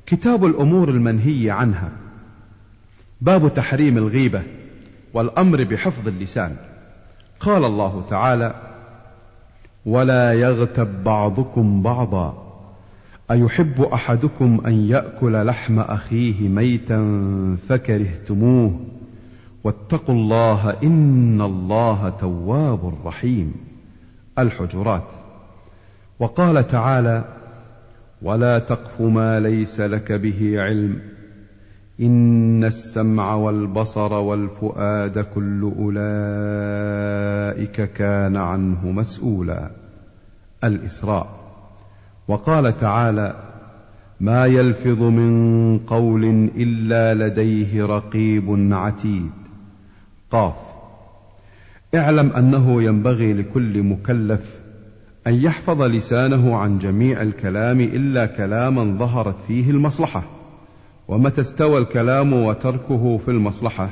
كتاب الأمور المنهي عنها. باب تحريم الغيبة والأمر بحفظ اللسان. قال الله تعالى: ولا يغتب بعضكم بعضا أيحب أحدكم أن يأكل لحم أخيه ميتا فكرهتموه واتقوا الله إن الله تواب رحيم. الحجرات. وقال تعالى: ولا تقف ما ليس لك به علم إن السمع والبصر والفؤاد كل أولئك كان عنه مسؤولا. الإسراء. وقال تعالى: ما يلفظ من قول إلا لديه رقيب عتيد. قاف. اعلم أنه ينبغي لكل مكلف أن يحفظ لسانه عن جميع الكلام إلا كلاما ظهرت فيه المصلحة، ومتى استوى الكلام وتركه في المصلحة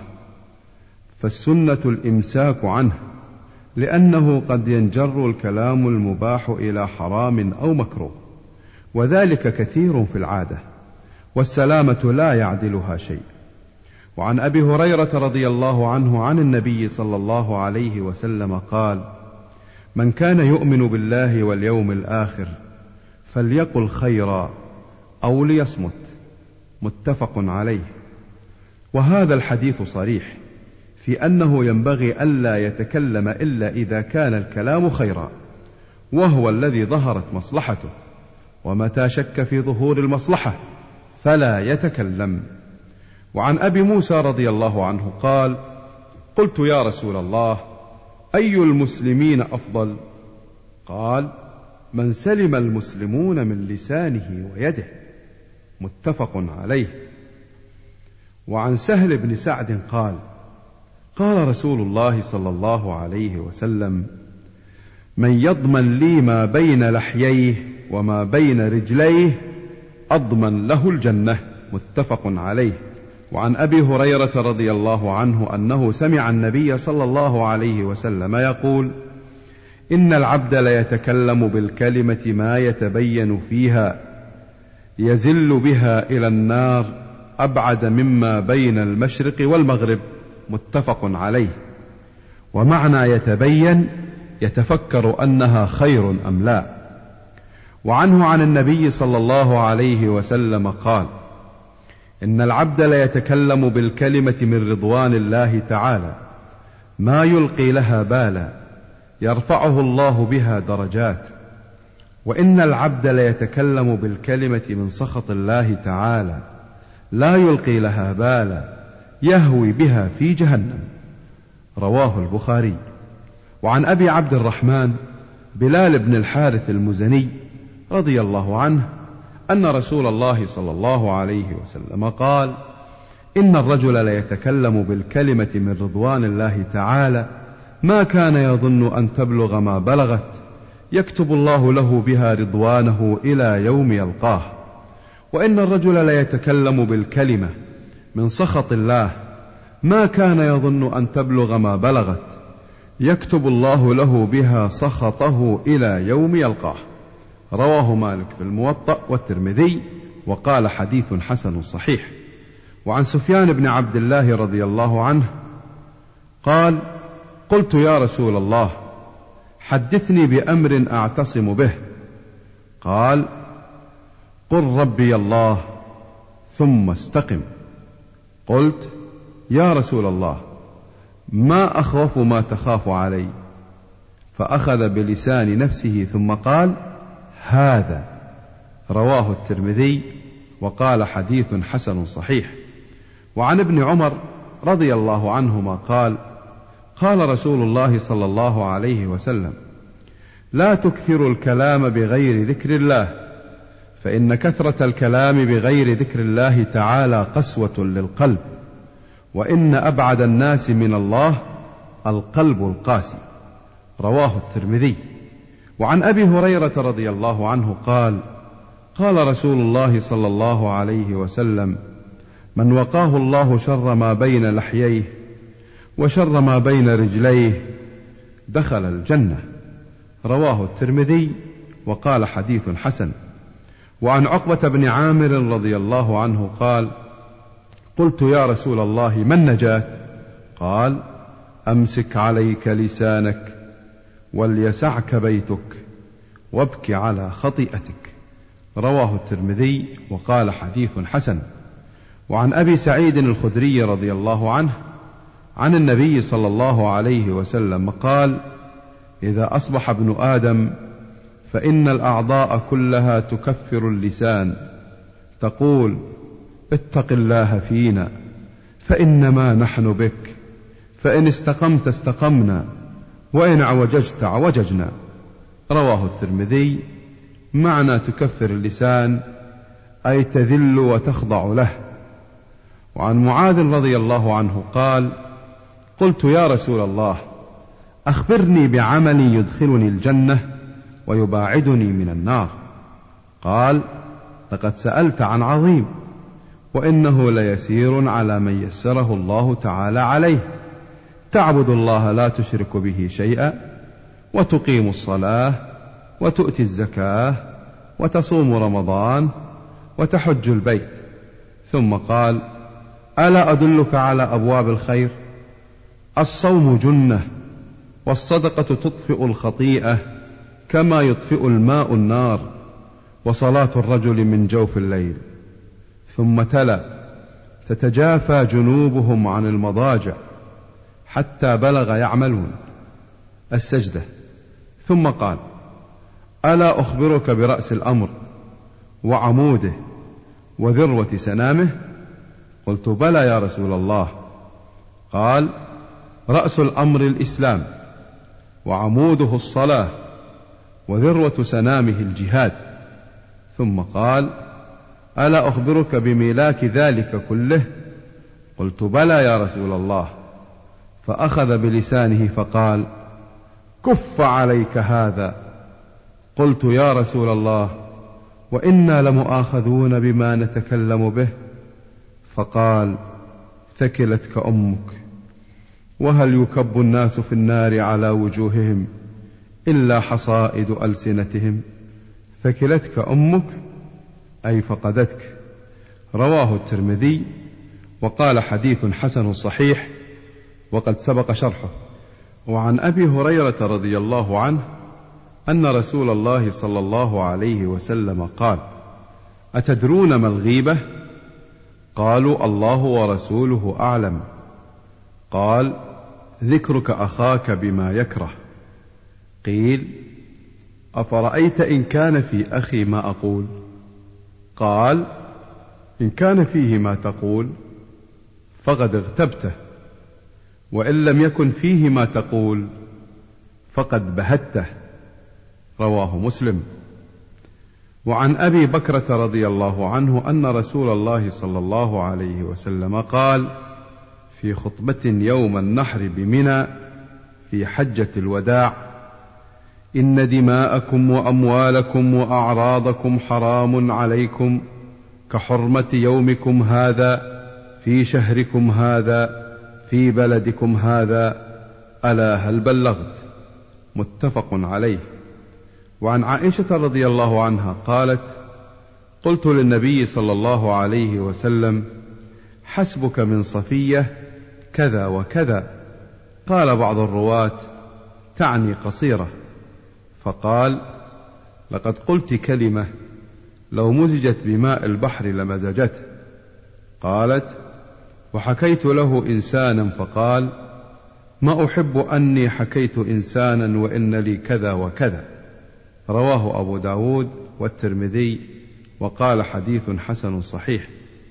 فالسنة الإمساك عنه، لأنه قد ينجر الكلام المباح إلى حرام أو مكروه، وذلك كثير في العادة، والسلامة لا يعدلها شيء. وعن أبي هريرة رضي الله عنه عن النبي صلى الله عليه وسلم قال: من كان يؤمن بالله واليوم الآخر فليقل خيرا أو ليصمت. متفق عليه. وهذا الحديث صريح في أنه ينبغي ألا يتكلم إلا إذا كان الكلام خيرا، وهو الذي ظهرت مصلحته، ومتى شك في ظهور المصلحة فلا يتكلم. وعن أبي موسى رضي الله عنه قال: قلت يا رسول الله أي المسلمين أفضل؟ قال: من سلم المسلمون من لسانه ويده. متفق عليه. وعن سهل بن سعد قال: قال رسول الله صلى الله عليه وسلم: من يضمن لي ما بين لحييه وما بين رجليه أضمن له الجنة. متفق عليه. وعن أبي هريرة رضي الله عنه أنه سمع النبي صلى الله عليه وسلم يقول: إن العبد ليتكلم بالكلمة ما يتبين فيها يزل بها إلى النار أبعد مما بين المشرق والمغرب. متفق عليه. ومعنى يتبين يتفكر أنها خير أم لا. وعنه عن النبي صلى الله عليه وسلم قال: إن العبد ليتكلم بالكلمة من رضوان الله تعالى ما يلقي لها بالا يرفعه الله بها درجات، وإن العبد ليتكلم بالكلمة من سخط الله تعالى لا يلقي لها بالا يهوي بها في جهنم. رواه البخاري. وعن أبي عبد الرحمن بلال بن الحارث المزني رضي الله عنه أن رسول الله صلى الله عليه وسلم قال: إن الرجل ليتكلم بالكلمة من رضوان الله تعالى ما كان يظن أن تبلغ ما بلغت يكتب الله له بها رضوانه إلى يوم يلقاه. وإن الرجل ليتكلم بالكلمة من سخط الله ما كان يظن أن تبلغ ما بلغت يكتب الله له بها سخطه إلى يوم يلقاه. رواه مالك في الموطأ والترمذي، وقال حديث حسن صحيح. وعن سفيان بن عبد الله رضي الله عنه قال: قلت يا رسول الله حدثني بأمر أعتصم به. قال: قل ربي الله ثم استقم. قلت: يا رسول الله ما أخوف ما تخاف علي؟ فأخذ بلسان نفسه ثم قال: هذا. رواه الترمذي، وقال حديث حسن صحيح. وعن ابن عمر رضي الله عنهما قال: قال رسول الله صلى الله عليه وسلم: لا تكثروا الكلام بغير ذكر الله، فإن كثرة الكلام بغير ذكر الله تعالى قسوة للقلب، وإن أبعد الناس من الله القلب القاسي. رواه الترمذي. وعن أبي هريرة رضي الله عنه قال: قال رسول الله صلى الله عليه وسلم: من وقاه الله شر ما بين لحييه وشر ما بين رجليه دخل الجنة. رواه الترمذي، وقال حديث حسن. وعن عقبة بن عامر رضي الله عنه قال: قلت يا رسول الله ما النجاة؟ قال: أمسك عليك لسانك وليسعك بيتك وابك على خطيئتك. رواه الترمذي وقال حديث حسن. وعن أبي سعيد الخدري رضي الله عنه عن النبي صلى الله عليه وسلم قال: إذا أصبح ابن آدم فإن الأعضاء كلها تكفر اللسان، تقول: اتق الله فينا فإنما نحن بك، فإن استقمت استقمنا، وإن عوججت عوججنا. رواه الترمذي. معنى تكفر اللسان أي تذل وتخضع له. وعن معاذ رضي الله عنه قال: قلت يا رسول الله أخبرني بعمل يدخلني الجنة ويباعدني من النار. قال: لقد سألت عن عظيم، وإنه ليسير على من يسره الله تعالى عليه: تعبد الله لا تشرك به شيئا، وتقيم الصلاة، وتؤتي الزكاة، وتصوم رمضان، وتحج البيت. ثم قال: ألا أدلك على أبواب الخير؟ الصوم جنة، والصدقة تطفئ الخطيئة كما يطفئ الماء النار، وصلاة الرجل من جوف الليل. ثم تلا: تتجافى جنوبهم عن المضاجع حتى بلغ يعملون السجدة. ثم قال: ألا أخبرك برأس الأمر وعموده وذروة سنامه؟ قلت: بلى يا رسول الله. قال: رأس الأمر الإسلام، وعموده الصلاة، وذروة سنامه الجهاد. ثم قال: ألا أخبرك بميلاك ذلك كله؟ قلت: بلى يا رسول الله. فأخذ بلسانه فقال: كف عليك هذا. قلت: يا رسول الله، وإنا لمؤاخذون بما نتكلم به. فقال: ثكلتك أمك، وهل يكب الناس في النار على وجوههم إلا حصائد ألسنتهم؟ ثكلتك أمك أي فقدتك. رواه الترمذي وقال حديث حسن صحيح، وقد سبق شرحه. وعن أبي هريرة رضي الله عنه أن رسول الله صلى الله عليه وسلم قال: أتدرون ما الغيبة؟ قالوا: الله ورسوله أعلم. قال: ذكرك أخاك بما يكره. قيل: أفرأيت إن كان في أخي ما أقول؟ قال: إن كان فيه ما تقول فقد اغتبته، وإن لم يكن فيه ما تقول فقد بهته. رواه مسلم. وعن أبي بكرة رضي الله عنه أن رسول الله صلى الله عليه وسلم قال في خطبة يوم النحر بمنى في حجة الوداع: إن دماءكم وأموالكم وأعراضكم حرام عليكم كحرمة يومكم هذا في شهركم هذا في بلدكم هذا، ألا هل بلغت؟ متفق عليه. وعن عائشة رضي الله عنها قالت: قلت للنبي صلى الله عليه وسلم: حسبك من صفية كذا وكذا. قال بعض الرواة: تعني قصيرة. فقال: لقد قلت كلمة لو مزجت بماء البحر لمزجته. قالت: وحكيت له إنسانا فقال: ما أحب أني حكيت إنسانا وإن لي كذا وكذا. رواه أبو داود والترمذي وقال حديث حسن صحيح.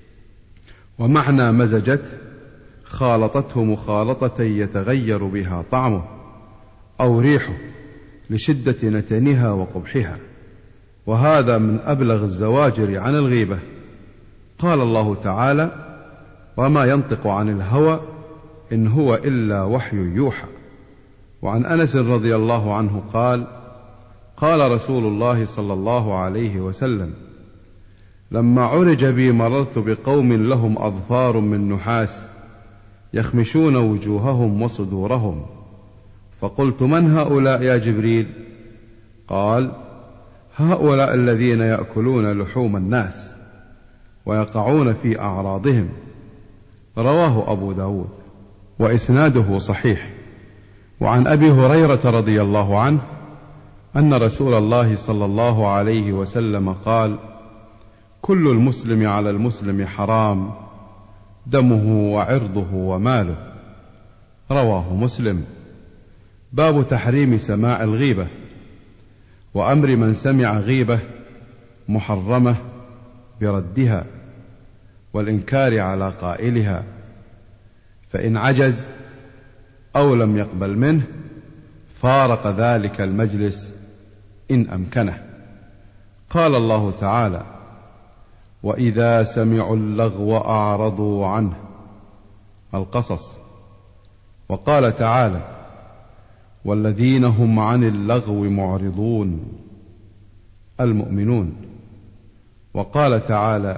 ومعنى مزجت خالطته مخالطة يتغير بها طعمه أو ريحه لشدة نتنها وقبحها، وهذا من أبلغ الزواجر عن الغيبة. قال الله تعالى: وما ينطق عن الهوى إن هو إلا وحي يوحى. وعن أنس رضي الله عنه قال: قال رسول الله صلى الله عليه وسلم: لما عرج بي مررت بقوم لهم أظفار من نحاس يخمشون وجوههم وصدورهم، فقلت: من هؤلاء يا جبريل؟ قال: هؤلاء الذين يأكلون لحوم الناس ويقعون في أعراضهم. رواه أبو داود وإسناده صحيح. وعن أبي هريرة رضي الله عنه أن رسول الله صلى الله عليه وسلم قال: كل المسلم على المسلم حرام، دمه وعرضه وماله. رواه مسلم. باب تحريم سماع الغيبة وأمر من سمع غيبة محرمة بردها والإنكار على قائلها، فإن عجز أو لم يقبل منه فارق ذلك المجلس إن أمكنه. قال الله تعالى: وإذا سمعوا اللغو أعرضوا عنه. القصص. وقال تعالى: والذين هم عن اللغو معرضون. المؤمنون. وقال تعالى: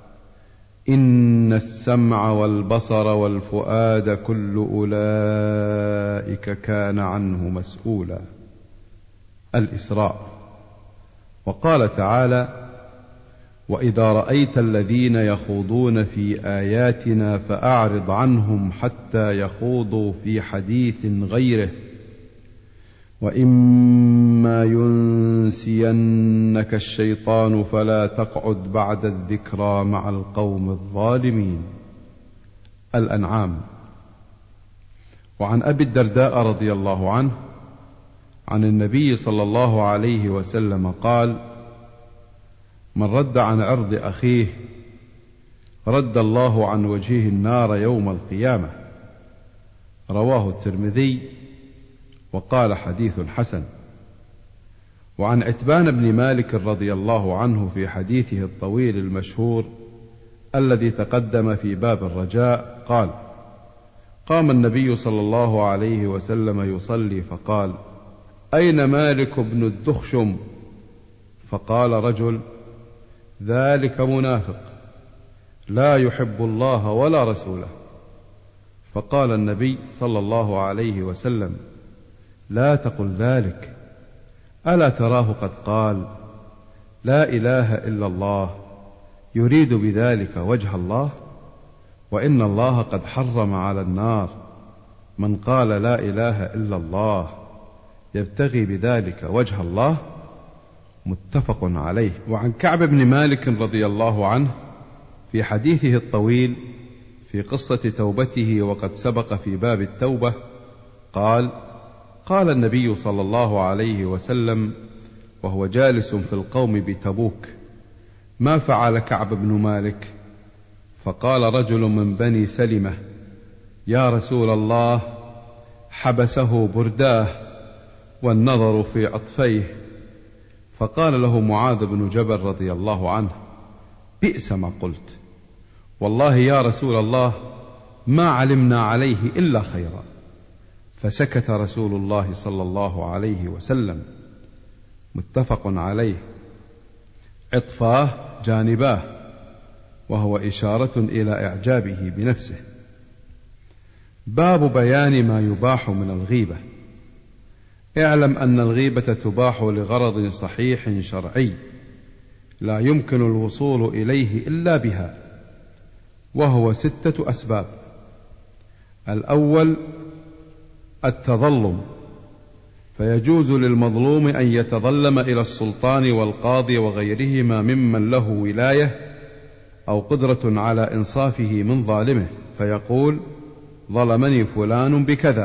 إن السمع والبصر والفؤاد كل أولئك كان عنه مسؤولا. الإسراء. وقال تعالى: وإذا رأيت الذين يخوضون في آياتنا فأعرض عنهم حتى يخوضوا في حديث غيره وإما ينسينك الشيطان فلا تقعد بعد الذكرى مع القوم الظالمين. الأنعام. وعن أبي الدرداء رضي الله عنه عن النبي صلى الله عليه وسلم قال: من رد عن عرض أخيه رد الله عن وجهه النار يوم القيامة. رواه الترمذي وقال: حديث حسن. وعن عتبان بن مالك رضي الله عنه في حديثه الطويل المشهور الذي تقدم في باب الرجاء قال: قام النبي صلى الله عليه وسلم يصلي فقال: أين مالك بن الدخشم؟ فقال رجل: ذلك منافق لا يحب الله ولا رسوله. فقال النبي صلى الله عليه وسلم: لا تقل ذلك، ألا تراه قد قال: لا إله إلا الله يريد بذلك وجه الله، وإن الله قد حرم على النار من قال لا إله إلا الله يبتغي بذلك وجه الله. متفق عليه. وعن كعب بن مالك رضي الله عنه في حديثه الطويل في قصة توبته وقد سبق في باب التوبة قال: قال النبي صلى الله عليه وسلم وهو جالس في القوم بتبوك: ما فعل كعب بن مالك؟ فقال رجل من بني سلمة: يا رسول الله، حبسه برداه والنظر في عطفيه. فقال له معاذ بن جبل رضي الله عنه: بئس ما قلت، والله يا رسول الله ما علمنا عليه إلا خيرا. فسكت رسول الله صلى الله عليه وسلم. متفق عليه. عطفاه جانباه، وهو إشارة إلى إعجابه بنفسه. باب بيان ما يباح من الغيبة. اعلم أن الغيبة تباح لغرض صحيح شرعي لا يمكن الوصول إليه إلا بها، وهو 6 أسباب. الأول التظلم، فيجوز للمظلوم أن يتظلم إلى السلطان والقاضي وغيرهما ممن له ولاية أو قدرة على إنصافه من ظالمه، فيقول: ظلمني فلان بكذا.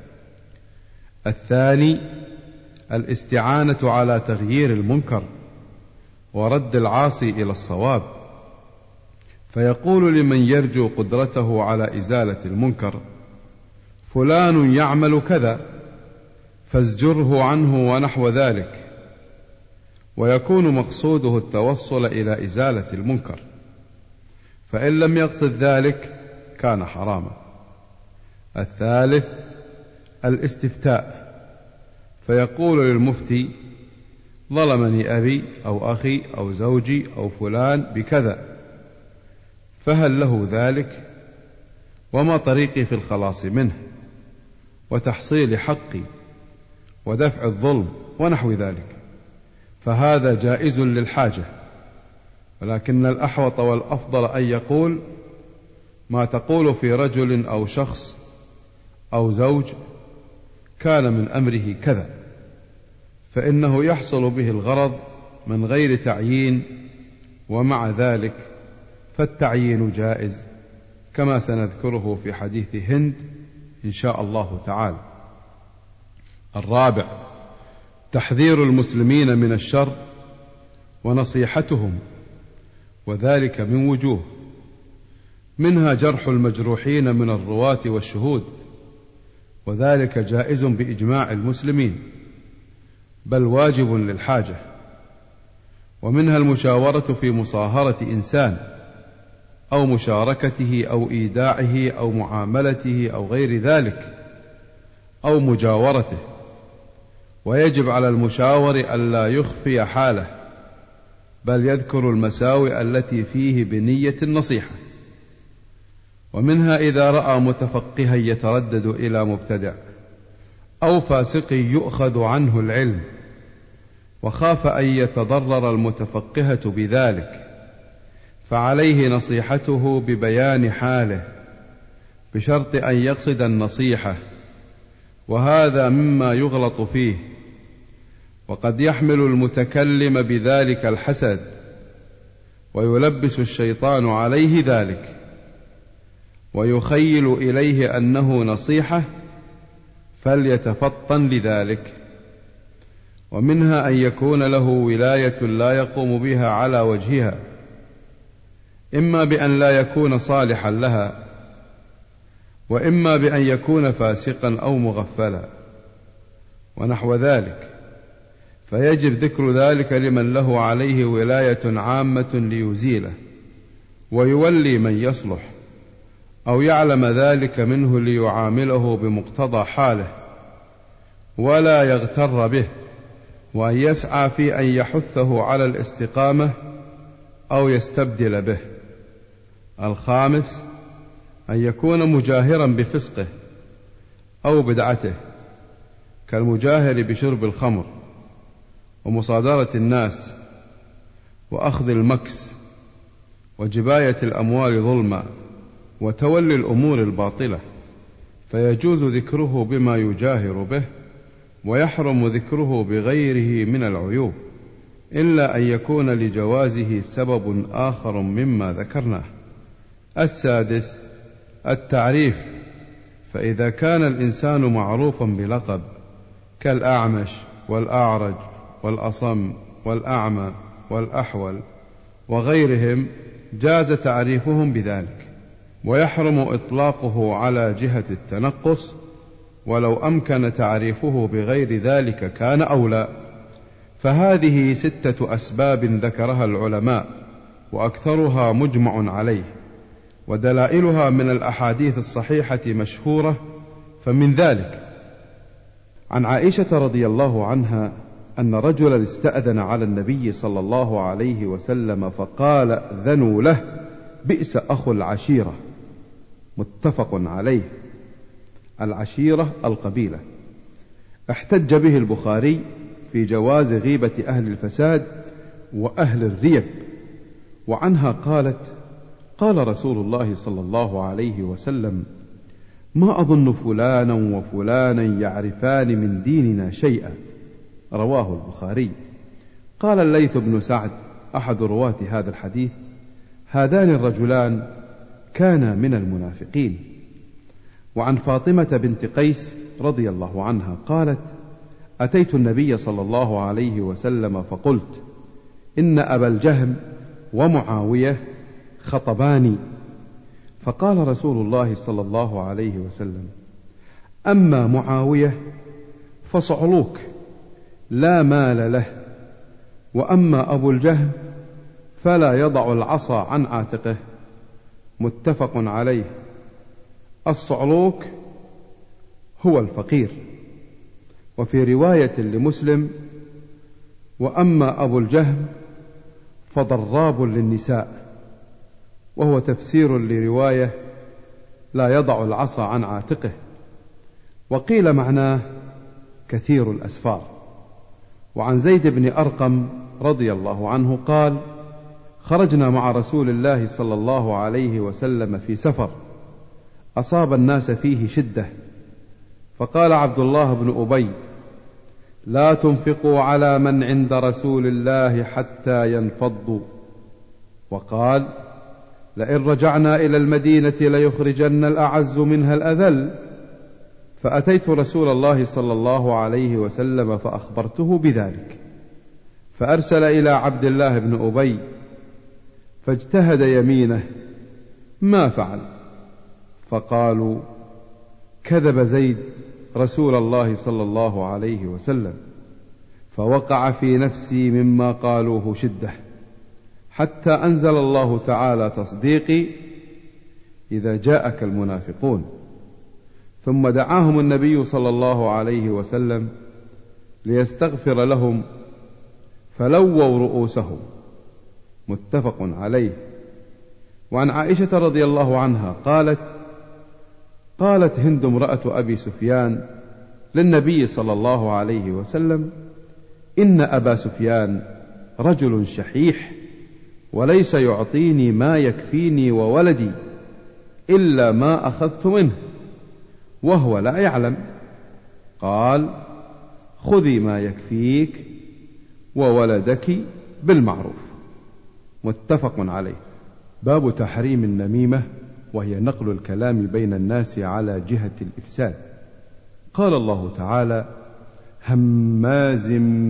الثاني الاستعانة على تغيير المنكر ورد العاصي إلى الصواب، فيقول لمن يرجو قدرته على إزالة المنكر: فلان يعمل كذا فازجره عنه ونحو ذلك، ويكون مقصوده التوصل إلى إزالة المنكر، فإن لم يقصد ذلك كان حراما. الثالث الاستفتاء، فيقول للمفتي: ظلمني أبي أو أخي أو زوجي أو فلان بكذا، فهل له ذلك؟ وما طريقي في الخلاص منه وتحصيل حقي ودفع الظلم ونحو ذلك؟ فهذا جائز للحاجة، ولكن الأحوط والأفضل أن يقول ما تقول في رجل أو شخص أو زوج كان من أمره كذا، فإنه يحصل به الغرض من غير تعيين، ومع ذلك فالتعيين جائز كما سنذكره في حديث هند إن شاء الله تعالى. الرابع تحذير المسلمين من الشر ونصيحتهم، وذلك من وجوه، منها جرح المجروحين من الرواة والشهود، وذلك جائز بإجماع المسلمين بل واجب للحاجة، ومنها المشاورة في مصاهرة إنسان أو مشاركته أو إيداعه أو معاملته أو غير ذلك أو مجاورته، ويجب على المشاور ألا يخفي حاله بل يذكر المساوئ التي فيه بنية النصيحة. ومنها إذا رأى متفقها يتردد إلى مبتدع أو فاسق يؤخذ عنه العلم وخاف أن يتضرر المتفقهة بذلك، فعليه نصيحته ببيان حاله بشرط أن يقصد النصيحة، وهذا مما يغلط فيه، وقد يحمل المتكلم بذلك الحسد ويلبس الشيطان عليه ذلك ويخيل إليه أنه نصيحة فليتفطن لذلك. ومنها أن يكون له ولاية لا يقوم بها على وجهها، إما بأن لا يكون صالحا لها، وإما بأن يكون فاسقا أو مغفلا ونحو ذلك، فيجب ذكر ذلك لمن له عليه ولاية عامة ليزيله ويولي من يصلح، أو يعلم ذلك منه ليعامله بمقتضى حاله ولا يغتر به، وأن يسعى في أن يحثه على الاستقامة أو يستبدل به. الخامس أن يكون مجاهرا بفسقه أو بدعته، كالمجاهر بشرب الخمر ومصادرة الناس وأخذ المكس وجباية الأموال ظلما وتولي الأمور الباطلة، فيجوز ذكره بما يجاهر به، ويحرم ذكره بغيره من العيوب، إلا أن يكون لجوازه سبب آخر مما ذكرناه. السادس التعريف، فإذا كان الإنسان معروفا بلقب كالأعمش والأعرج والأصم والأعمى والأحول وغيرهم جاز تعريفهم بذلك، ويحرم إطلاقه على جهة التنقص، ولو أمكن تعريفه بغير ذلك كان أولى. فهذه 6 أسباب ذكرها العلماء، وأكثرها مجمع عليه، ودلائلها من الأحاديث الصحيحة مشهورة. فمن ذلك عن عائشة رضي الله عنها أن رجلا استأذن على النبي صلى الله عليه وسلم فقال ائذنوا له بئس أخو العشيرة، متفق عليه. العشيرة القبيلة. احتج به البخاري في جواز غيبة أهل الفساد وأهل الريب. وعنها قالت قال رسول الله صلى الله عليه وسلم ما أظن فلانا وفلانا يعرفان من ديننا شيئا، رواه البخاري. قال الليث بن سعد أحد رواة هذا الحديث هذان الرجلان كانا من المنافقين. وعن فاطمة بنت قيس رضي الله عنها قالت أتيت النبي صلى الله عليه وسلم فقلت إن أبا الجهم ومعاوية خطباني، فقال رسول الله صلى الله عليه وسلم أما معاوية فصعلوك لا مال له، وأما أبو الجهم فلا يضع العصا عن عاتقه، متفق عليه. الصعلوك هو الفقير. وفي رواية لمسلم وأما أبو الجهم فضراب للنساء، وهو تفسير لرواية لا يضع العصا عن عاتقه. وقيل معناه كثير الأسفار. وعن زيد بن أرقم رضي الله عنه قال: خرجنا مع رسول الله صلى الله عليه وسلم في سفر أصاب الناس فيه شدة، فقال عبد الله بن أبي: لا تنفقوا على من عند رسول الله حتى ينفضوا. وقال: لئن رجعنا إلى المدينة ليخرجن الأعز منها الأذل. فأتيت رسول الله صلى الله عليه وسلم فأخبرته بذلك، فأرسل إلى عبد الله بن أبي فاجتهد يمينه ما فعل، فقالوا: كذب زيد رسول الله صلى الله عليه وسلم. فوقع في نفسي مما قالوه شدة، حتى أنزل الله تعالى تصديقي: إذا جاءك المنافقون. ثم دعاهم النبي صلى الله عليه وسلم ليستغفر لهم فلووا رؤوسهم. متفق عليه. وعن عائشة رضي الله عنها قالت هند امرأة أبي سفيان للنبي صلى الله عليه وسلم: إن أبا سفيان رجل شحيح، وليس يعطيني ما يكفيني وولدي إلا ما أخذت منه، وهو لا يعلم. قال: خذي ما يكفيك وولدك بالمعروف. متفق عليه. باب تحريم النميمة، وهي نقل الكلام بين الناس على جهة الإفساد. قال الله تعالى: هماز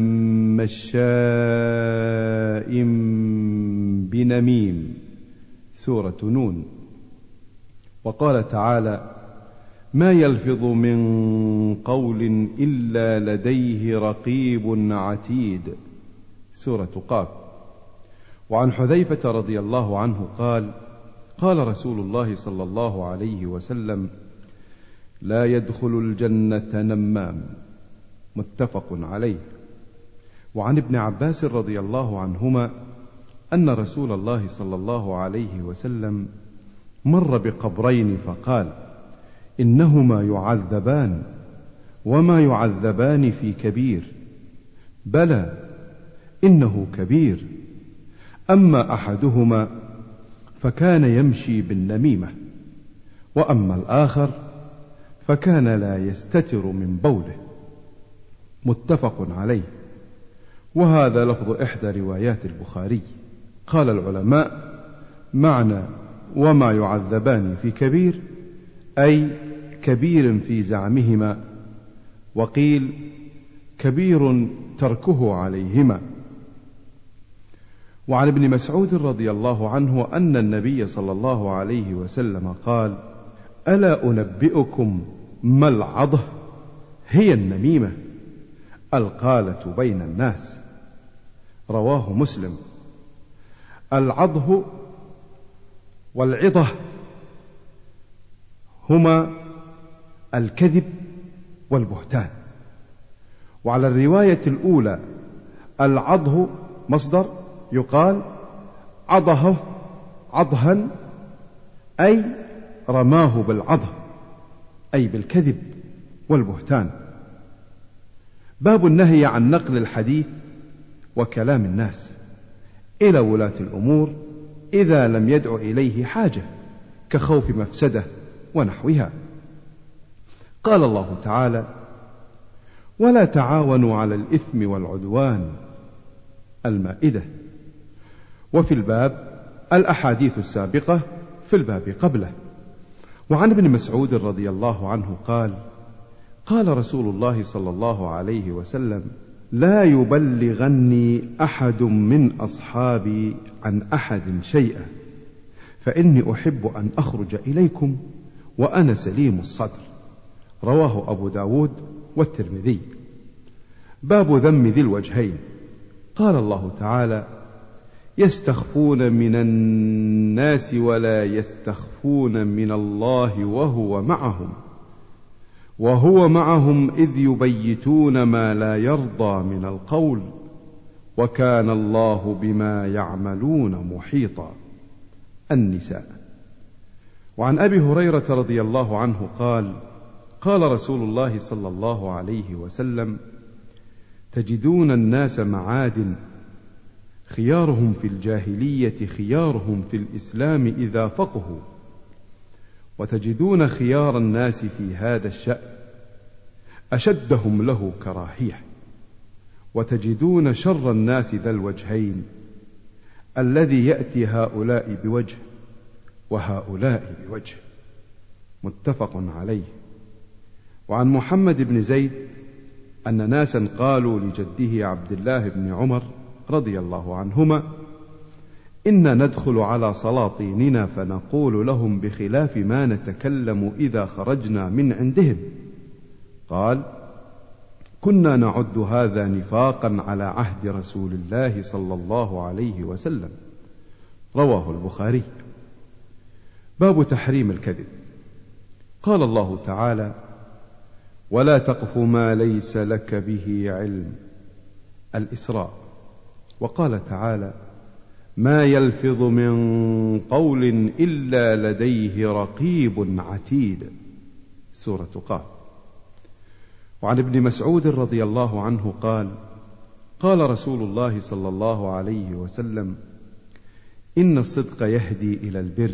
مشاء بنميم، سورة نون. وقال تعالى: ما يلفظ من قول إلا لديه رقيب عتيد، سورة قاف. وعن حذيفة رضي الله عنه قال: قال رسول الله صلى الله عليه وسلم: لا يدخل الجنة نمام. متفق عليه. وعن ابن عباس رضي الله عنهما أن رسول الله صلى الله عليه وسلم مر بقبرين فقال: إنهما يعذبان وما يعذبان في كبير، بلى إنه كبير. أما أحدهما فكان يمشي بالنميمة، وأما الآخر فكان لا يستتر من بوله. متفق عليه. وهذا لفظ إحدى روايات البخاري. قال العلماء: معنى وما يعذبان في كبير أي كبير في زعمهما، وقيل كبير تركه عليهما. وعن ابن مسعود رضي الله عنه أن النبي صلى الله عليه وسلم قال: ألا أنبئكم ما العضه؟ هي النميمة، القالة بين الناس. رواه مسلم. العضه والعضه هما الكذب والبهتان. وعلى الرواية الأولى العضه مصدر يقال عضه عضها، أي رماه بالعضه، أي بالكذب والبهتان. باب النهي عن نقل الحديث وكلام الناس إلى ولاة الأمور إذا لم يدع إليه حاجة، كخوف مفسدة ونحوها. قال الله تعالى: ولا تعاونوا على الإثم والعدوان، المائدة. وفي الباب الأحاديث السابقة في الباب قبله. وعن ابن مسعود رضي الله عنه قال: قال رسول الله صلى الله عليه وسلم: لا يبلغني أحد من أصحابي عن أحد شيئا، فإني أحب أن أخرج إليكم وأنا سليم الصدر. رواه أبو داود والترمذي. باب ذم ذي الوجهين. قال الله تعالى: يستخفون من الناس ولا يستخفون من الله وهو معهم إذ يبيتون ما لا يرضى من القول، وكان الله بما يعملون محيطا. النساء. وعن أبي هريرة رضي الله عنه قال: قال رسول الله صلى الله عليه وسلم: تجدون الناس معادن، خيارهم في الجاهلية خيارهم في الإسلام إذا فقهوا، وتجدون خيار الناس في هذا الشأن أشدهم له كراهية، وتجدون شر الناس ذا الوجهين الذي يأتي هؤلاء بوجه وهؤلاء بوجه. متفق عليه. وعن محمد بن زيد أن ناسا قالوا لجده عبد الله بن عمر رضي الله عنهما: إنا ندخل على سلاطيننا فنقول لهم بخلاف ما نتكلم إذا خرجنا من عندهم. قال: كنا نعد هذا نفاقا على عهد رسول الله صلى الله عليه وسلم. رواه البخاري. باب تحريم الكذب. قال الله تعالى: ولا تقف ما ليس لك به علم. الإسراء. وقال تعالى: ما يلفظ من قول إلا لديه رقيب عتيد. سورة قاف. وعن ابن مسعود رضي الله عنه قال: قال رسول الله صلى الله عليه وسلم: إن الصدق يهدي إلى البر،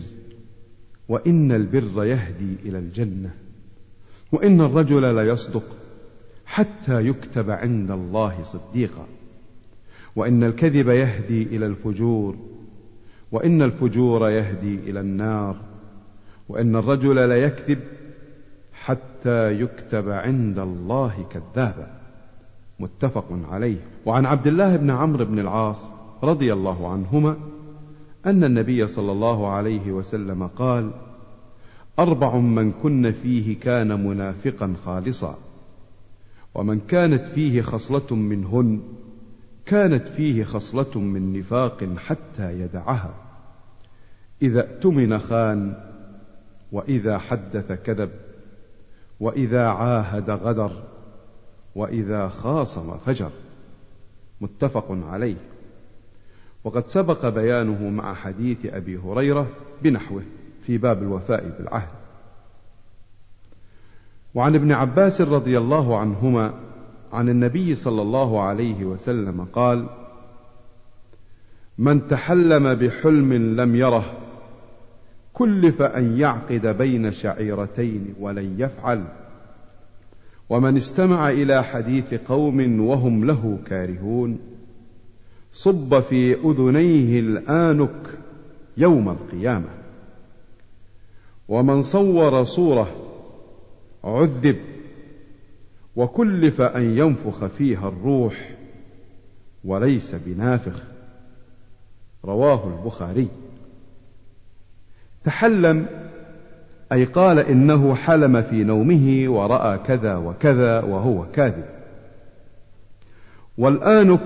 وإن البر يهدي إلى الجنة، وإن الرجل ليصدق حتى يكتب عند الله صديقا، وإن الكذب يهدي إلى الفجور، وإن الفجور يهدي إلى النار، وإن الرجل ليكذب حتى يكتب عند الله كذابا. متفق عليه. وعن عبد الله بن عمرو بن العاص رضي الله عنهما أن النبي صلى الله عليه وسلم قال: 4 من كن فيه كان منافقا خالصا، ومن كانت فيه خصلة منهن كانت فيه خصلة من نفاق حتى يدعها: إذا اؤتمن خان، وإذا حدث كذب، وإذا عاهد غدر، وإذا خاصم فجر. متفق عليه. وقد سبق بيانه مع حديث أبي هريرة بنحوه في باب الوفاء بالعهد. وعن ابن عباس رضي الله عنهما عن النبي صلى الله عليه وسلم قال: من تحلم بحلم لم يره كلف أن يعقد بين شعيرتين ولن يفعل، ومن استمع إلى حديث قوم وهم له كارهون صب في أذنيه الآنك يوم القيامة، ومن صور صورة عذب وكلف أن ينفخ فيها الروح وليس بنافخ. رواه البخاري. تحلم أي قال إنه حلم في نومه ورأى كذا وكذا وهو كاذب. والآنك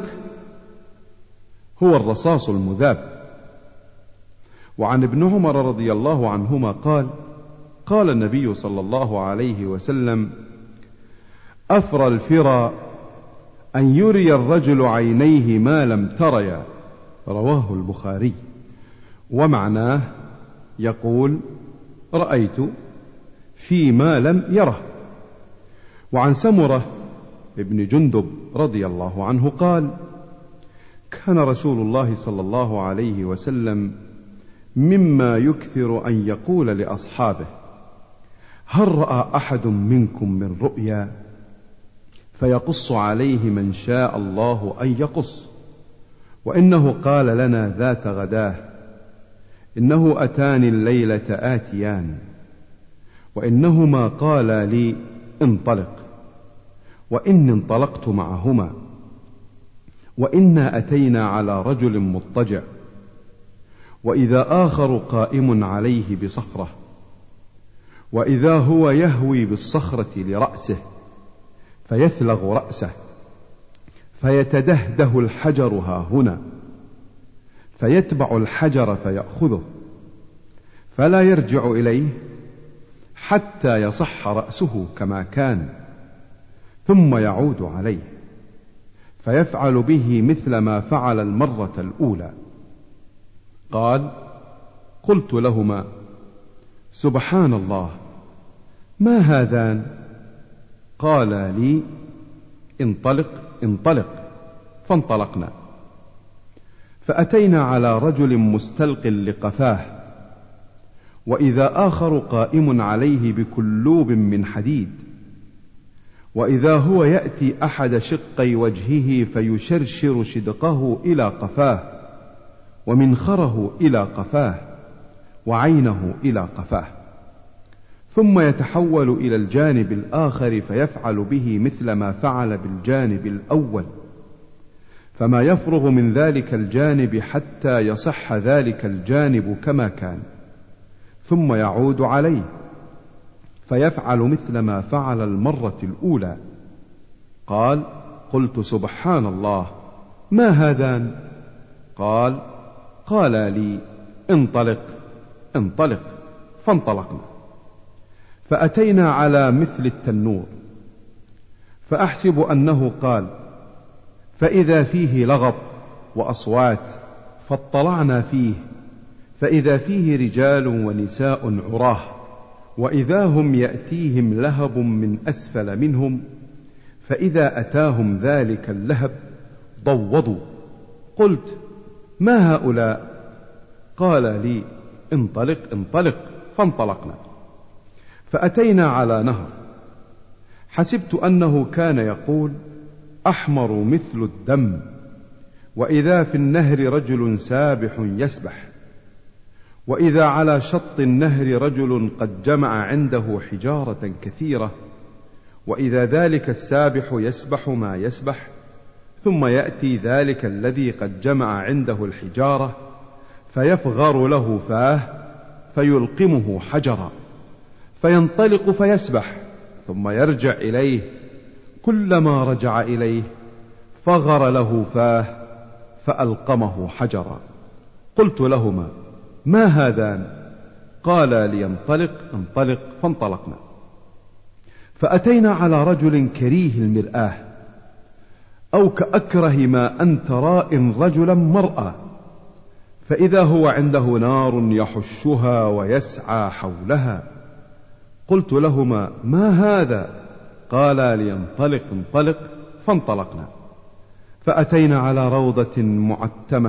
هو الرصاص المذاب. وعن ابن عمر رضي الله عنهما قال: قال النبي صلى الله عليه وسلم: أفرى الفرى أن يري الرجل عينيه ما لم تريا. رواه البخاري. ومعناه يقول: رأيت فيما لم يره. وعن سمرة ابن جندب رضي الله عنه قال: كان رسول الله صلى الله عليه وسلم مما يكثر أن يقول لأصحابه: هل رأى أحد منكم من رؤيا؟ فيقص عليه من شاء الله أن يقص. وإنه قال لنا ذات غداه: إنه أتاني الليلة آتيان، وإنهما قالا لي انطلق، وإني انطلقت معهما، وإنا أتينا على رجل مضطجع، وإذا آخر قائم عليه بصخرة، وإذا هو يهوي بالصخرة لرأسه فيثلغ رأسه فيتدهده الحجر هاهنا، فيتبع الحجر فيأخذه فلا يرجع إليه حتى يصح رأسه كما كان، ثم يعود عليه فيفعل به مثل ما فعل المرة الأولى. قال: قلت لهما: سبحان الله، ما هذان؟ قالا لي: انطلق انطلق، فانطلقنا. فأتينا على رجل مستلق لقفاه، وإذا آخر قائم عليه بكلوب من حديد، وإذا هو يأتي أحد شقي وجهه فيشرشر شدقه إلى قفاه، ومنخره إلى قفاه، وعينه إلى قفاه، ثم يتحول إلى الجانب الآخر فيفعل به مثل ما فعل بالجانب الأول، فما يفرغ من ذلك الجانب حتى يصح ذلك الجانب كما كان، ثم يعود عليه فيفعل مثل ما فعل المرة الأولى. قال: قلت: سبحان الله، ما هذان؟ قال لي: انطلق انطلق، فانطلقنا. فأتينا على مثل التنور، فأحسب أنه قال، فإذا فيه لغط وأصوات، فاطلعنا فيه فإذا فيه رجال ونساء عراه، وإذا هم يأتيهم لهب من أسفل منهم، فإذا أتاهم ذلك اللهب ضوضوا. قلت: ما هؤلاء؟ قال لي: انطلق انطلق، فانطلقنا. فأتينا على نهر، حسبت أنه كان يقول: أحمر مثل الدم، وإذا في النهر رجل سابح يسبح، وإذا على شط النهر رجل قد جمع عنده حجارة كثيرة، وإذا ذلك السابح يسبح ما يسبح، ثم يأتي ذلك الذي قد جمع عنده الحجارة فيفغر له فاه فيلقمه حجرا، فينطلق فيسبح، ثم يرجع إليه، كلما رجع إليه فغر له فاه فألقمه حجرا. قلت لهما: ما هذان؟ قال لي: انطلق انطلق، فانطلقنا. فأتينا على رجل كريه المرآة، أو كأكره ما أن تراء رجلا مرأة، فإذا هو عنده نار يحشها ويسعى حولها. قلت لهما: ما هذا؟ قال لي: انطلق انطلق، فانطلقنا. فأتينا على روضة معتمة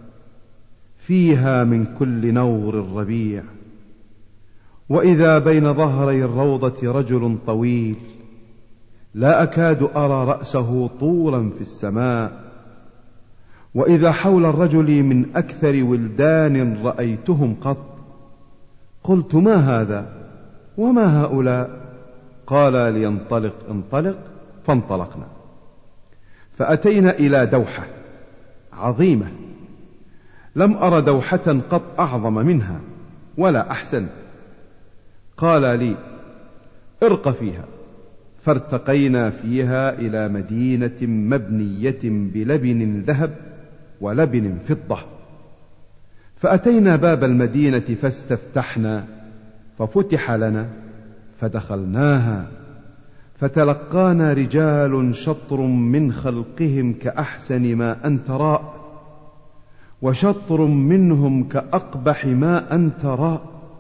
فيها من كل نور الربيع، وإذا بين ظهري الروضة رجل طويل لا أكاد أرى رأسه طولا في السماء، وإذا حول الرجل من أكثر ولدان رأيتهم قط. قلت: ما هذا وما هؤلاء؟ قال لي: انطلق انطلق، فانطلقنا. فأتينا إلى دوحة عظيمة، لم أر دوحة قط أعظم منها ولا أحسن. قال لي: ارق فيها. فارتقينا فيها إلى مدينة مبنية بلبن ذهب ولبن فضة. فأتينا باب المدينة فاستفتحنا، ففتح لنا فدخلناها، فتلقانا رجال شطر من خلقهم كأحسن ما أنت راء، وشطر منهم كأقبح ما أنت راء.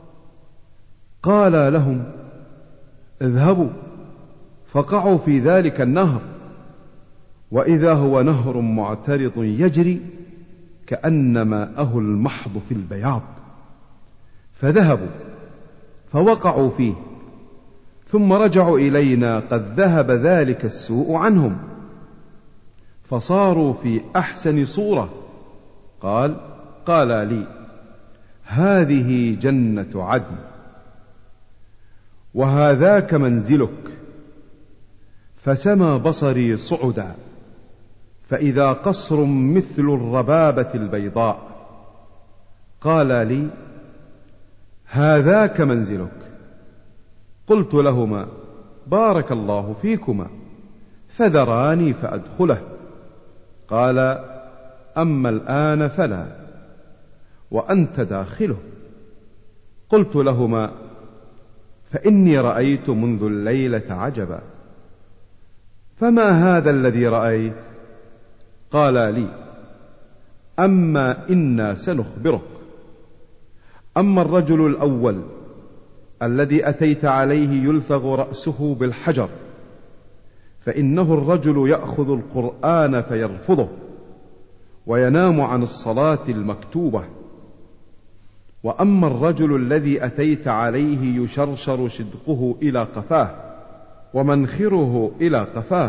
قال لهم: اذهبوا فقعوا في ذلك النهر، وإذا هو نهر معترض يجري كأن ماءه المحض في البياض. فذهبوا فوقعوا فيه، ثم رجعوا إلينا قد ذهب ذلك السوء عنهم، فصاروا في أحسن صورة. قال لي: هذه جنة عدن، وهذاك منزلك. فسمى بصري صعدا، فإذا قصر مثل الربابة البيضاء. قال لي: هذاك منزلك. قلت لهما: بارك الله فيكما، فذراني فأدخله. قال: أما الآن فلا، وأنت داخله. قلت لهما: فإني رأيت منذ الليلة عجبا. فما هذا الذي رأيت؟ قال لي: أما إنا سنخبرك. أما الرجل الأول الذي أتيت عليه يلثغ رأسه بالحجر، فإنه الرجل يأخذ القرآن فيرفضه وينام عن الصلاة المكتوبة. وأما الرجل الذي أتيت عليه يشرشر شدقه إلى قفاه ومنخره إلى قفاه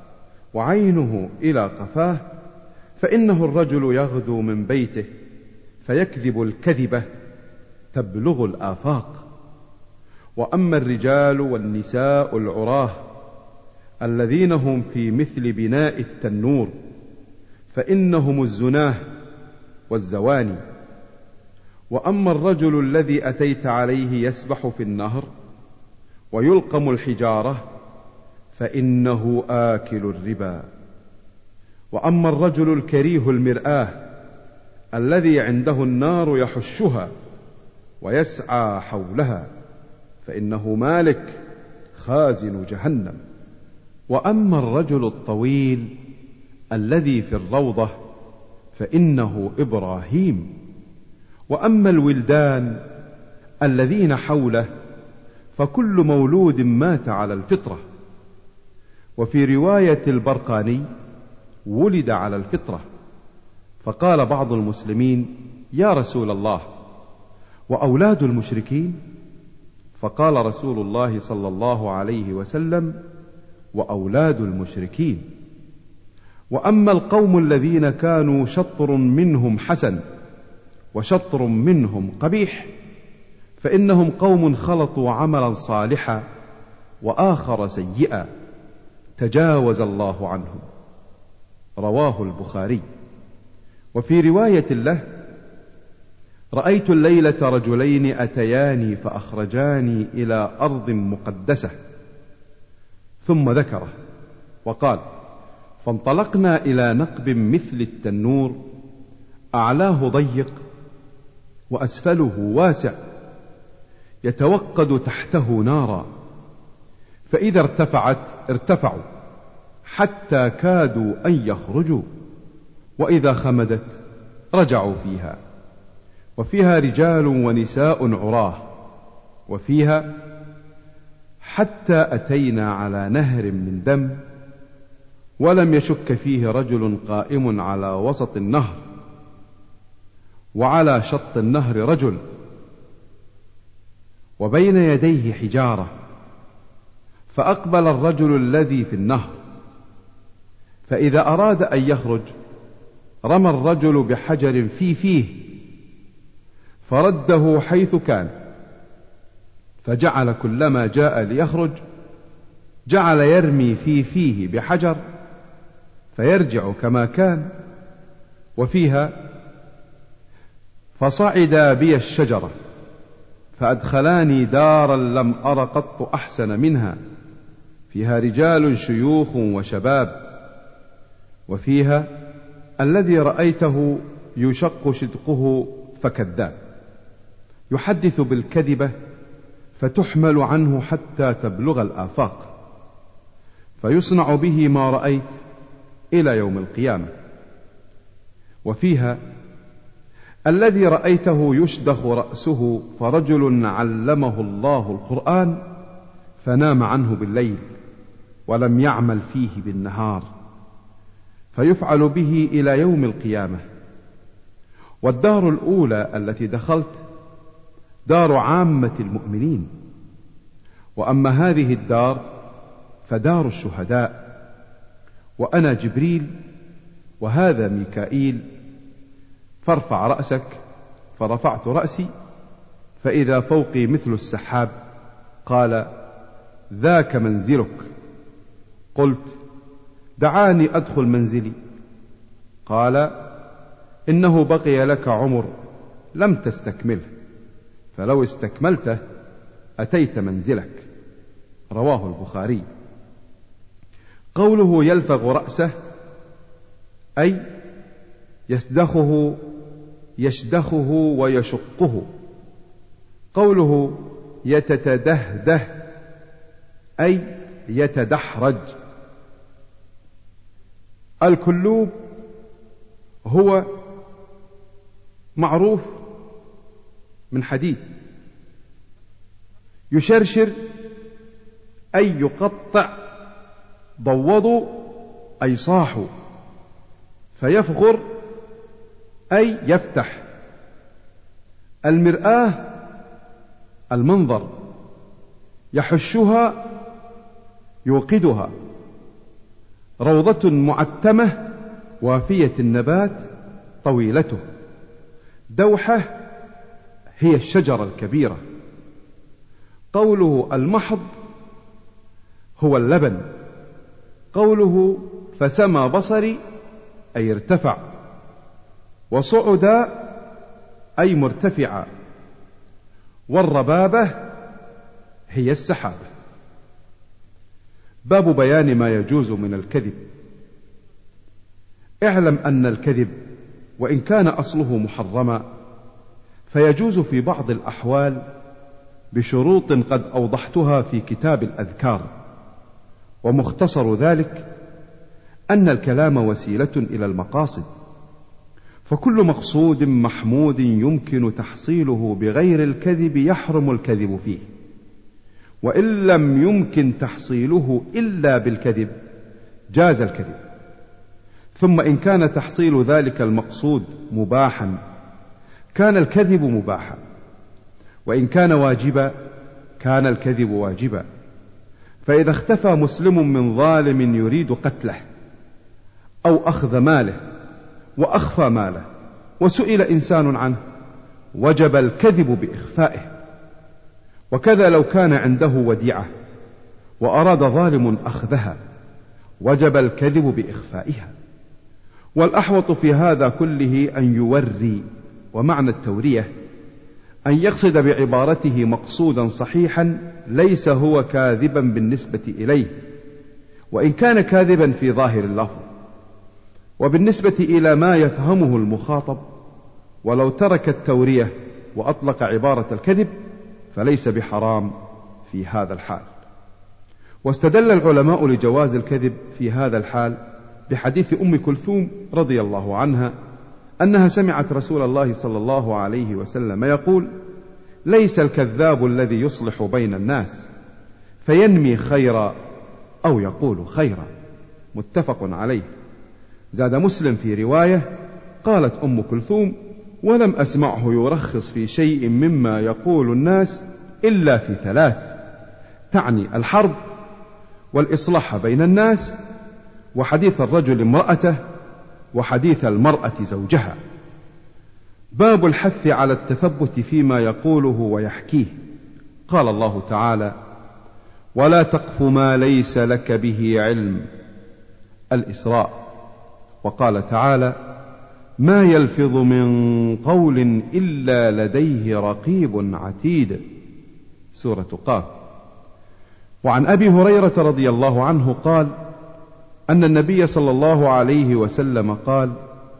وعينه إلى قفاه، فإنه الرجل يغدو من بيته فيكذب الكذبة تبلغ الآفاق. وأما الرجال والنساء العراه الذين هم في مثل بناء التنور فإنهم الزناه والزواني. وأما الرجل الذي أتيت عليه يسبح في النهر ويلقم الحجارة فإنه آكل الربا. وأما الرجل الكريه المرآة الذي عنده النار يحشها ويسعى حولها فإنه مالك خازن جهنم. وأما الرجل الطويل الذي في الروضة فإنه إبراهيم. وأما الولدان الذين حوله فكل مولود مات على الفطرة. وفي رواية البرقاني ولد على الفطرة. فقال بعض المسلمين: يا رسول الله، وأولاد المشركين؟ فقال رسول الله صلى الله عليه وسلم: وأولاد المشركين. وأما القوم الذين كانوا شطر منهم حسن وشطر منهم قبيح فإنهم قوم خلطوا عملا صالحا وآخر سيئا تجاوز الله عنهم. رواه البخاري. وفي رواية له: رأيت الليلة رجلين أتياني فأخرجاني إلى أرض مقدسة، ثم ذكره وقال: فانطلقنا إلى نقب مثل التنور أعلاه ضيق وأسفله واسع يتوقد تحته نارا، فإذا ارتفعت ارتفعوا حتى كادوا أن يخرجوا، وإذا خمدت رجعوا فيها. وفيها رجال ونساء عراه. وفيها حتى أتينا على نهر من دم ولم يشك فيه رجل قائم على وسط النهر، وعلى شط النهر رجل، وبين يديه حجارة. فأقبل الرجل الذي في النهر، فإذا أراد أن يخرج رمى الرجل بحجر في فيه فرده حيث كان، فجعل كلما جاء ليخرج جعل يرمي في فيه بحجر فيرجع كما كان. وفيها فصعدا بي الشجرة فأدخلاني دارا لم أر قط أحسن منها، فيها رجال شيوخ وشباب. وفيها الذي رأيته يشق شدقه فكذاب، يحدث بالكذبة فتحمل عنه حتى تبلغ الآفاق، فيصنع به ما رأيت إلى يوم القيامة. وفيها الذي رأيته يشدخ رأسه فرجل علمه الله القرآن فنام عنه بالليل ولم يعمل فيه بالنهار، فيفعل به إلى يوم القيامة. والدار الأولى التي دخلت دار عامة المؤمنين، وأما هذه الدار فدار الشهداء، وأنا جبريل وهذا ميكائيل، فارفع رأسك. فرفعت رأسي فإذا فوقي مثل السحاب. قال: ذاك منزلك. قلت: دعاني أدخل منزلي. قال: إنه بقي لك عمر لم تستكمله، فلو استكملته أتيت منزلك. رواه البخاري. قوله يلفغ رأسه أي يشدخه ويشقه. قوله يتتدهده أي يتدحرج. الكلوب هو معروف من حديد. يشرشر أي يقطع ضوضوا أي صاحوا، فيفغر أي يفتح. المرآة المنظر، يحشها يوقدها. روضة معتمة وافية النبات طويلته. دوحة هي الشجرة الكبيرة. قوله المحض هو اللبن. قوله فسمى بصري أي ارتفع. وصعد أي مرتفعا. والربابة هي السحابة. باب بيان ما يجوز من الكذب. اعلم أن الكذب وإن كان أصله محرما فيجوز في بعض الأحوال بشروط قد أوضحتها في كتاب الأذكار. ومختصر ذلك أن الكلام وسيلة إلى المقاصد، فكل مقصود محمود يمكن تحصيله بغير الكذب يحرم الكذب فيه، وإن لم يمكن تحصيله إلا بالكذب جاز الكذب. ثم إن كان تحصيل ذلك المقصود مباحا كان الكذب مباحا، وإن كان واجبا كان الكذب واجبا. فإذا اختفى مسلم من ظالم يريد قتله أو أخذ ماله وأخفى ماله وسئل إنسان عنه وجب الكذب بإخفائه. وكذا لو كان عنده وديعة وأراد ظالم أخذها وجب الكذب بإخفائها. والأحوط في هذا كله أن يوري، ومعنى التورية أن يقصد بعبارته مقصودا صحيحا ليس هو كاذبا بالنسبة إليه، وإن كان كاذبا في ظاهر اللفظ وبالنسبة إلى ما يفهمه المخاطب. ولو ترك التورية وأطلق عبارة الكذب فليس بحرام في هذا الحال. واستدل العلماء لجواز الكذب في هذا الحال بحديث أم كلثوم رضي الله عنها أنها سمعت رسول الله صلى الله عليه وسلم يقول: ليس الكذاب الذي يصلح بين الناس فينمي خيرا أو يقول خيرا. متفق عليه. زاد مسلم في رواية قالت أم كلثوم: ولم أسمعه يرخص في شيء مما يقول الناس إلا في ثلاث، تعني الحرب والإصلاح بين الناس وحديث الرجل امرأته وحديث المرأة زوجها. باب الحث على التثبت فيما يقوله ويحكيه. قال الله تعالى: ولا تقف ما ليس لك به علم. الإسراء. وقال تعالى: ما يلفظ من قول إلا لديه رقيب عتيد. سورة قاف. وعن أبي هريرة رضي الله عنه قال أن النبي صلى الله عليه وسلم قال: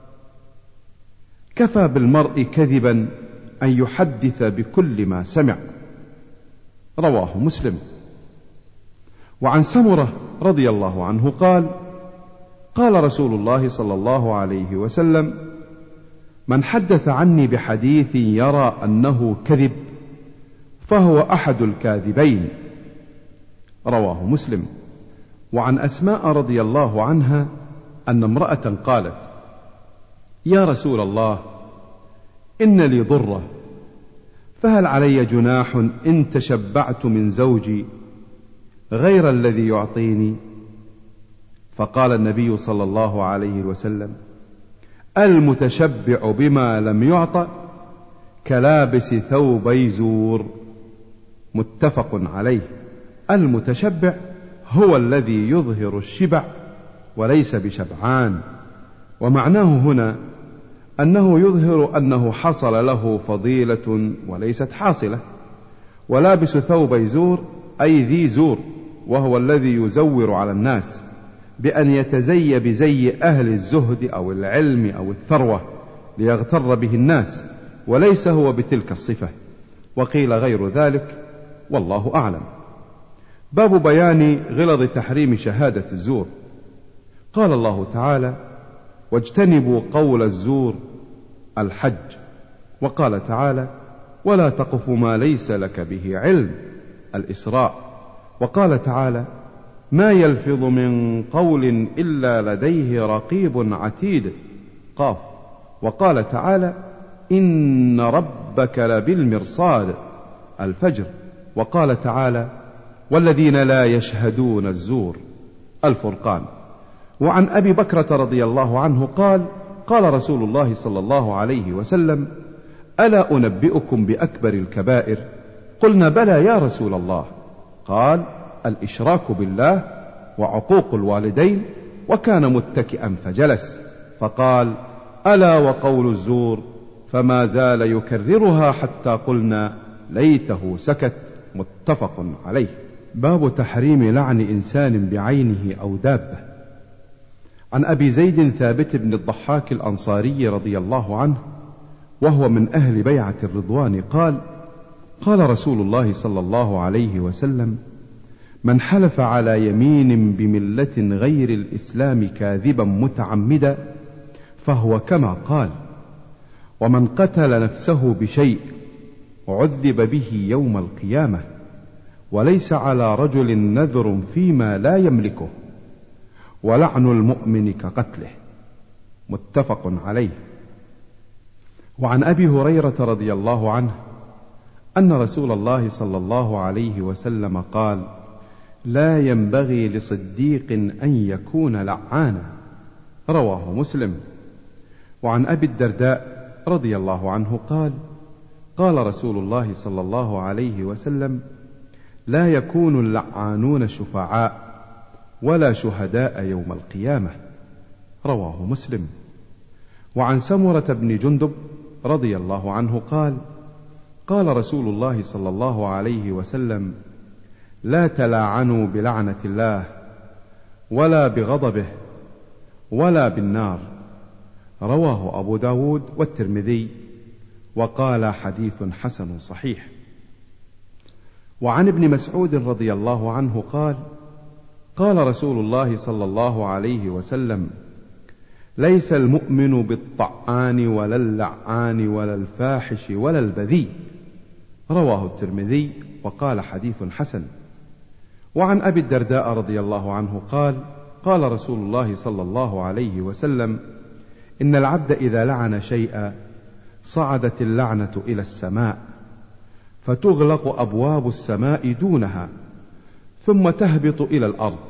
كفى بالمرء كذبا أن يحدث بكل ما سمع. رواه مسلم. وعن سمرة رضي الله عنه قال: قال رسول الله صلى الله عليه وسلم: من حدث عني بحديث يرى أنه كذب فهو أحد الكاذبين. رواه مسلم. وعن أسماء رضي الله عنها أن امرأة قالت: يا رسول الله، إن لي ضرة، فهل علي جناح إن تشبعت من زوجي غير الذي يعطيني؟ فقال النبي صلى الله عليه وسلم: المتشبع بما لم يعط كلابس ثوبي زور. متفق عليه. المتشبع هو الذي يظهر الشبع وليس بشبعان. ومعناه هنا أنه يظهر أنه حصل له فضيلة وليست حاصلة. ولابس ثوبي زور أي ذي زور، وهو الذي يزور على الناس بأن يتزي بزي أهل الزهد أو العلم أو الثروة ليغتر به الناس، وليس هو بتلك الصفة. وقيل غير ذلك، والله أعلم. باب بيان غلظ تحريم شهادة الزور. قال الله تعالى: واجتنبوا قول الزور الحج. وقال تعالى: ولا تقف ما ليس لك به علم. الإسراء. وقال تعالى: ما يلفظ من قول إلا لديه رقيب عتيد. قاف. وقال تعالى إن ربك لبالمرصاد. الفجر. وقال تعالى والذين لا يشهدون الزور. الفرقان. وعن أبي بكرة رضي الله عنه قال قال رسول الله صلى الله عليه وسلم ألا أنبئكم بأكبر الكبائر؟ قلنا بلى يا رسول الله. قال الإشراك بالله وعقوق الوالدين. وكان متكئا فجلس فقال ألا وقول الزور، فما زال يكررها حتى قلنا ليته سكت. متفق عليه. باب تحريم لعن إنسان بعينه أو دابة. عن أبي زيد ثابت بن الضحاك الأنصاري رضي الله عنه وهو من أهل بيعة الرضوان قال قال رسول الله صلى الله عليه وسلم من حلف على يمين بملة غير الإسلام كاذبا متعمدا فهو كما قال، ومن قتل نفسه بشيء عذب به يوم القيامة، وليس على رجل نذر فيما لا يملكه، ولعن المؤمن كقتله. متفق عليه. وعن أبي هريرة رضي الله عنه أن رسول الله صلى الله عليه وسلم قال لا ينبغي لصديق أن يكون لعانا. رواه مسلم. وعن أبي الدرداء رضي الله عنه قال قال رسول الله صلى الله عليه وسلم لا يكون اللعانون شفعاء ولا شهداء يوم القيامة. رواه مسلم. وعن سمرة بن جندب رضي الله عنه قال قال رسول الله صلى الله عليه وسلم لا تلاعنوا بلعنة الله ولا بغضبه ولا بالنار. رواه أبو داود والترمذي وقال حديث حسن صحيح. وعن ابن مسعود رضي الله عنه قال قال رسول الله صلى الله عليه وسلم ليس المؤمن بالطعان ولا اللعان ولا الفاحش ولا البذيء. رواه الترمذي وقال حديث حسن. وعن أبي الدرداء رضي الله عنه قال قال رسول الله صلى الله عليه وسلم إن العبد إذا لعن شيئا صعدت اللعنة إلى السماء فتغلق أبواب السماء دونها ثم تهبط إلى الأرض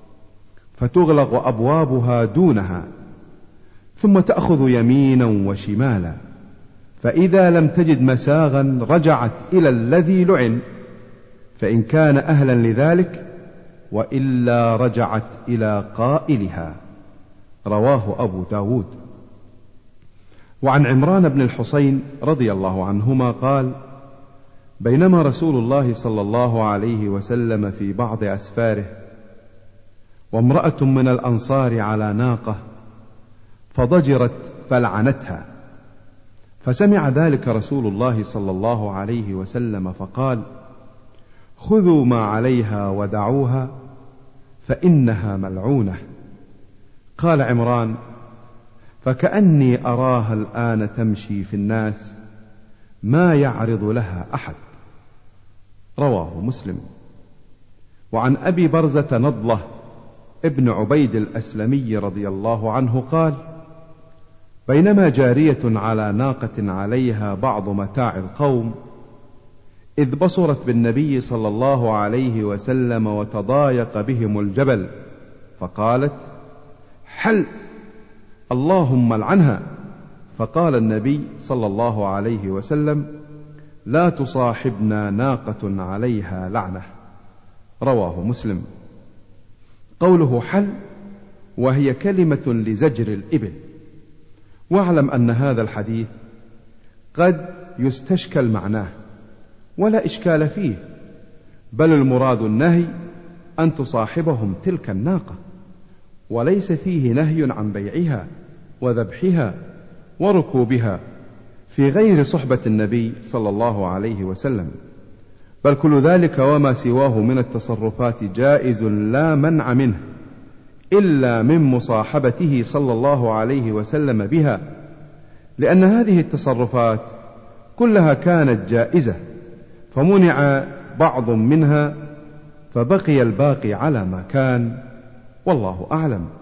فتغلق أبوابها دونها ثم تأخذ يمينا وشمالا، فإذا لم تجد مساغا رجعت إلى الذي لعن فإن كان أهلا لذلك، وإلا رجعت إلى قائلها. رواه أبو داود. وعن عمران بن الحصين رضي الله عنهما قال بينما رسول الله صلى الله عليه وسلم في بعض أسفاره وامرأة من الأنصار على ناقة فضجرت فلعنتها، فسمع ذلك رسول الله صلى الله عليه وسلم فقال خذوا ما عليها ودعوها فإنها ملعونة. قال عمران فكأني أراها الآن تمشي في الناس ما يعرض لها أحد. رواه مسلم. وعن أبي برزة نضلة ابن عبيد الأسلمي رضي الله عنه قال بينما جارية على ناقة عليها بعض متاع القوم إذ بصرت بالنبي صلى الله عليه وسلم وتضايق بهم الجبل فقالت حل اللهم لعنها. فقال النبي صلى الله عليه وسلم لا تصاحبنا ناقة عليها لعنة. رواه مسلم. قوله حل وهي كلمة لزجر الإبل. واعلم أن هذا الحديث قد يستشكل معناه ولا إشكال فيه، بل المراد النهي أن تصاحبهم تلك الناقة، وليس فيه نهي عن بيعها وذبحها وركوبها في غير صحبة النبي صلى الله عليه وسلم، بل كل ذلك وما سواه من التصرفات جائز لا منع منه إلا من مصاحبته صلى الله عليه وسلم بها، لأن هذه التصرفات كلها كانت جائزة فمنع بعض منها فبقي الباقي على ما كان، والله أعلم.